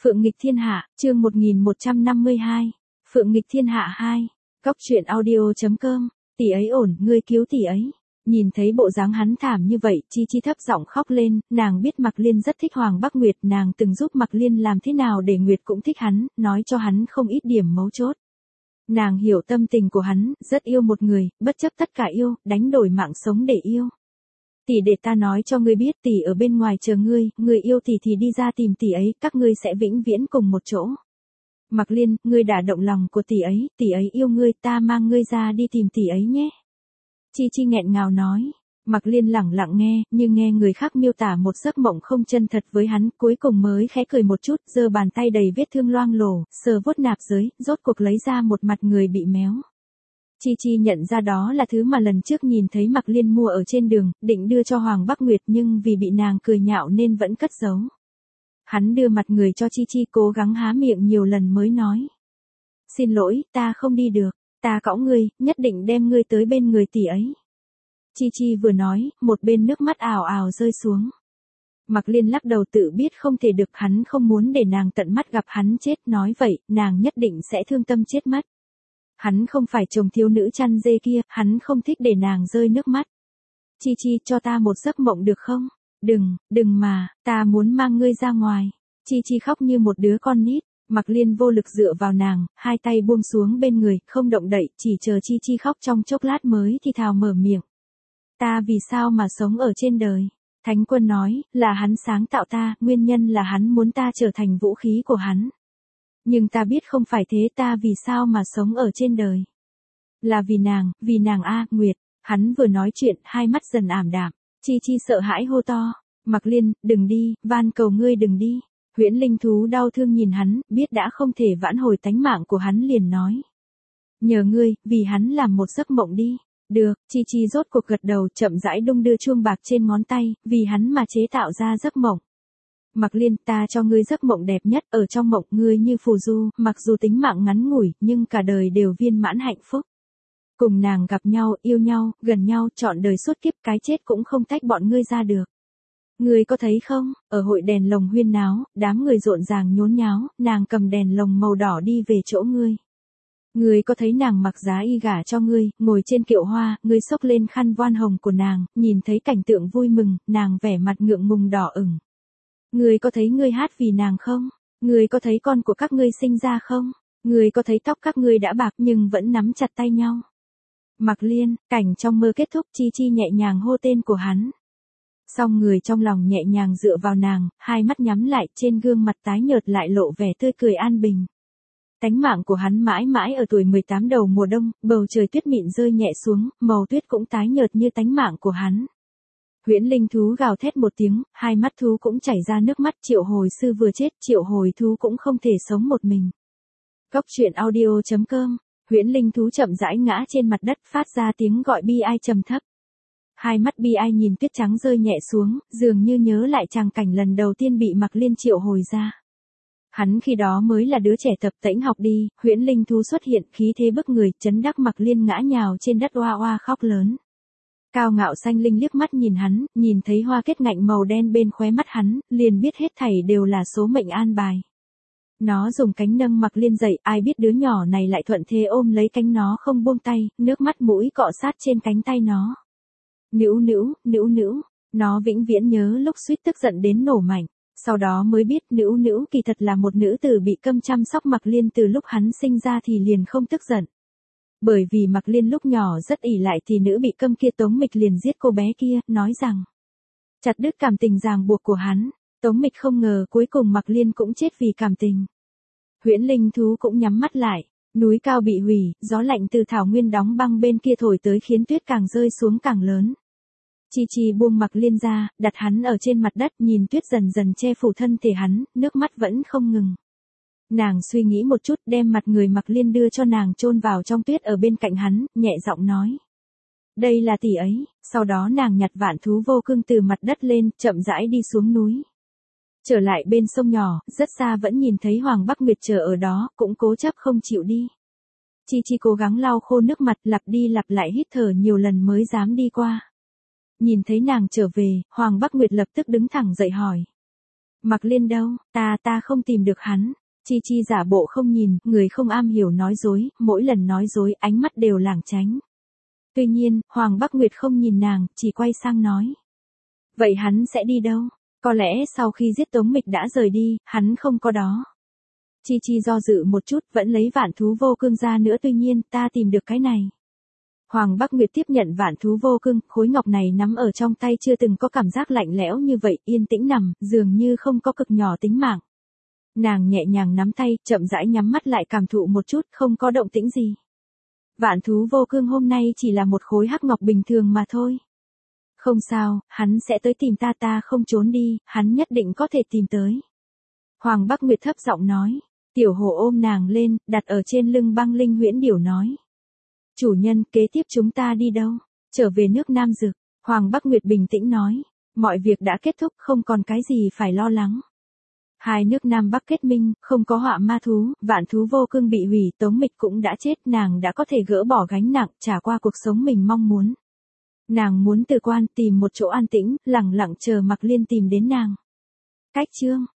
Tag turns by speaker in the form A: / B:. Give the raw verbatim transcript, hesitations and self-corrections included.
A: Phượng nghịch thiên hạ, chương một nghìn một trăm năm mươi hai. Phượng nghịch thiên hạ hai. Cóc truyện audio chấm com. Tỷ ấy ổn, ngươi cứu tỷ ấy. Nhìn thấy bộ dáng hắn thảm như vậy, Chi Chi thấp giọng khóc lên, nàng biết Mạc Liên rất thích Hoàng Bắc Nguyệt, nàng từng giúp Mạc Liên làm thế nào để Nguyệt cũng thích hắn, nói cho hắn không ít điểm mấu chốt. Nàng hiểu tâm tình của hắn, rất yêu một người, bất chấp tất cả yêu, đánh đổi mạng sống để yêu. Tỷ để ta nói cho ngươi biết, tỷ ở bên ngoài chờ ngươi, ngươi yêu tỷ thì đi ra tìm tỷ ấy, các ngươi sẽ vĩnh viễn cùng một chỗ. Mạc Liên, ngươi đã động lòng của tỷ ấy, tỷ ấy yêu ngươi, ta mang ngươi ra đi tìm tỷ ấy nhé. Chi Chi nghẹn ngào nói. Mạc Liên lẳng lặng nghe, nhưng nghe người khác miêu tả một giấc mộng không chân thật với hắn, cuối cùng mới khẽ cười một chút, giơ bàn tay đầy vết thương loang lổ, sờ vuốt nạp giới, rốt cuộc lấy ra một mặt người bị méo. Chi Chi nhận ra đó là thứ mà lần trước nhìn thấy Mạc Liên mua ở trên đường, định đưa cho Hoàng Bắc Nguyệt nhưng vì bị nàng cười nhạo nên vẫn cất giấu. Hắn đưa mặt người cho Chi Chi, cố gắng há miệng nhiều lần mới nói. Xin lỗi, ta không đi được, ta cõng ngươi, nhất định đem ngươi tới bên người tỷ ấy. Chi Chi vừa nói, một bên nước mắt ào ào rơi xuống. Mạc Liên lắc đầu tự biết không thể được, hắn không muốn để nàng tận mắt gặp hắn chết, nói vậy, nàng nhất định sẽ thương tâm chết mất. Hắn không phải chồng thiếu nữ chăn dê kia, hắn không thích để nàng rơi nước mắt. Chi Chi, cho ta một giấc mộng được không? Đừng, đừng mà, ta muốn mang ngươi ra ngoài. Chi Chi khóc như một đứa con nít. Mạc Liên vô lực dựa vào nàng, hai tay buông xuống bên người, không động đậy, chỉ chờ Chi Chi khóc trong chốc lát mới thì thào mở miệng. Ta vì sao mà sống ở trên đời? Thánh Quân nói, là hắn sáng tạo ta, nguyên nhân là hắn muốn ta trở thành vũ khí của hắn. Nhưng ta biết không phải thế, ta vì sao mà sống ở trên đời? Là vì nàng, vì nàng a, Nguyệt. Hắn vừa nói chuyện, hai mắt dần ảm đạm. Chi Chi sợ hãi hô to. Mạc Liên, đừng đi, van cầu ngươi đừng đi. Huyễn linh thú đau thương nhìn hắn, biết đã không thể vãn hồi tánh mạng của hắn liền nói. Nhờ ngươi, vì hắn làm một giấc mộng đi. Được, Chi Chi rốt cuộc gật đầu, chậm rãi đung đưa chuông bạc trên ngón tay, vì hắn mà chế tạo ra giấc mộng. Mạc Liên, ta cho ngươi giấc mộng đẹp nhất, ở trong mộng ngươi như phù du, mặc dù tính mạng ngắn ngủi, nhưng cả đời đều viên mãn hạnh phúc. Cùng nàng gặp nhau, yêu nhau, gần nhau, trọn đời suốt kiếp, cái chết cũng không tách bọn ngươi ra được. Ngươi có thấy không, ở hội đèn lồng huyên náo, đám người rộn ràng nhốn nháo, nàng cầm đèn lồng màu đỏ đi về chỗ ngươi. Ngươi có thấy nàng mặc giá y gả cho ngươi, ngồi trên kiệu hoa, ngươi xốc lên khăn voan hồng của nàng, nhìn thấy cảnh tượng vui mừng, nàng vẻ mặt ngượng ngùng đỏ ửng. Ngươi có thấy ngươi hát vì nàng không? Ngươi có thấy con của các ngươi sinh ra không? Ngươi có thấy tóc các ngươi đã bạc nhưng vẫn nắm chặt tay nhau? Mạc Liên, cảnh trong mơ kết thúc, Chi Chi nhẹ nhàng hô tên của hắn. Song người trong lòng nhẹ nhàng dựa vào nàng, hai mắt nhắm lại, trên gương mặt tái nhợt lại lộ vẻ tươi cười an bình. Tánh mạng của hắn mãi mãi ở tuổi mười tám đầu mùa đông, bầu trời tuyết mịn rơi nhẹ xuống, màu tuyết cũng tái nhợt như tánh mạng của hắn. Huyễn linh thú gào thét một tiếng, hai mắt thú cũng chảy ra nước mắt, triệu hồi sư vừa chết, triệu hồi thú cũng không thể sống một mình. Cóc truyện audio chấm com. Huyễn linh thú chậm rãi ngã trên mặt đất, phát ra tiếng gọi bi ai trầm thấp. Hai mắt bi ai nhìn tuyết trắng rơi nhẹ xuống, dường như nhớ lại tràng cảnh lần đầu tiên bị Mạc Liên triệu hồi ra. Hắn khi đó mới là đứa trẻ tập tễnh học đi, huyễn linh thú xuất hiện, khí thế bức người, chấn đắc Mạc Liên ngã nhào trên đất oa oa khóc lớn. Cao ngạo xanh linh liếc mắt nhìn hắn, nhìn thấy hoa kết ngạnh màu đen bên khóe mắt hắn, liền biết hết thảy đều là số mệnh an bài. Nó dùng cánh nâng Mạc Liên dậy, ai biết đứa nhỏ này lại thuận thế ôm lấy cánh nó không buông tay, nước mắt mũi cọ sát trên cánh tay nó. Nữu nữu, nữu nữu, nó vĩnh viễn nhớ lúc suýt tức giận đến nổ mạnh, sau đó mới biết nữu nữu kỳ thật là một nữ tử bị câm chăm sóc Mạc Liên từ lúc hắn sinh ra thì liền không tức giận. Bởi vì Mạc Liên lúc nhỏ rất ỷ lại thì nữ bị câm kia Tống Mịch liền giết cô bé kia, nói rằng chặt đứt cảm tình ràng buộc của hắn. Tống Mịch không ngờ cuối cùng Mạc Liên cũng chết vì cảm tình. Huyễn linh thú cũng nhắm mắt lại, núi cao bị hủy, gió lạnh từ thảo nguyên đóng băng bên kia thổi tới khiến tuyết càng rơi xuống càng lớn. Chi Chi buông Mạc Liên ra, đặt hắn ở trên mặt đất, nhìn tuyết dần dần che phủ thân thể hắn, nước mắt vẫn không ngừng. Nàng suy nghĩ một chút, đem mặt người Mạc Liên đưa cho nàng chôn vào trong tuyết ở bên cạnh hắn, nhẹ giọng nói. Đây là tỷ ấy, sau đó nàng nhặt vạn thú vô cương từ mặt đất lên, chậm rãi đi xuống núi. Trở lại bên sông nhỏ, rất xa vẫn nhìn thấy Hoàng Bắc Nguyệt chờ ở đó, cũng cố chấp không chịu đi. Chi Chi cố gắng lau khô nước mặt, lặp đi lặp lại hít thở nhiều lần mới dám đi qua. Nhìn thấy nàng trở về, Hoàng Bắc Nguyệt lập tức đứng thẳng dậy hỏi. Mặc Liên đâu, ta ta không tìm được hắn. Chi Chi giả bộ không nhìn, người không am hiểu nói dối, mỗi lần nói dối ánh mắt đều lảng tránh. Tuy nhiên, Hoàng Bắc Nguyệt không nhìn nàng, chỉ quay sang nói. Vậy hắn sẽ đi đâu? Có lẽ sau khi giết Tống Mịch đã rời đi, hắn không có đó. Chi Chi do dự một chút, vẫn lấy vạn thú vô cương ra nữa, tuy nhiên, ta tìm được cái này. Hoàng Bắc Nguyệt tiếp nhận vạn thú vô cương, khối ngọc này nắm ở trong tay chưa từng có cảm giác lạnh lẽo như vậy, yên tĩnh nằm, dường như không có cực nhỏ tính mạng. Nàng nhẹ nhàng nắm tay, chậm rãi nhắm mắt lại cảm thụ một chút, không có động tĩnh gì. Vạn thú vô cương hôm nay chỉ là một khối hắc ngọc bình thường mà thôi. Không sao, hắn sẽ tới tìm ta, ta không trốn đi, hắn nhất định có thể tìm tới. Hoàng Bắc Nguyệt thấp giọng nói. Tiểu Hồ ôm nàng lên, đặt ở trên lưng băng linh huyễn điểu nói. Chủ nhân, kế tiếp chúng ta đi đâu? Trở về nước Nam Dực. Hoàng Bắc Nguyệt bình tĩnh nói. Mọi việc đã kết thúc, không còn cái gì phải lo lắng. Hai nước Nam Bắc kết minh, không có họa ma thú, vạn thú vô cương bị hủy, Tống Mịch cũng đã chết, nàng đã có thể gỡ bỏ gánh nặng, trả qua cuộc sống mình mong muốn. Nàng muốn từ quan tìm một chỗ an tĩnh, lặng lặng chờ Mặc Liên tìm đến nàng. Cách chương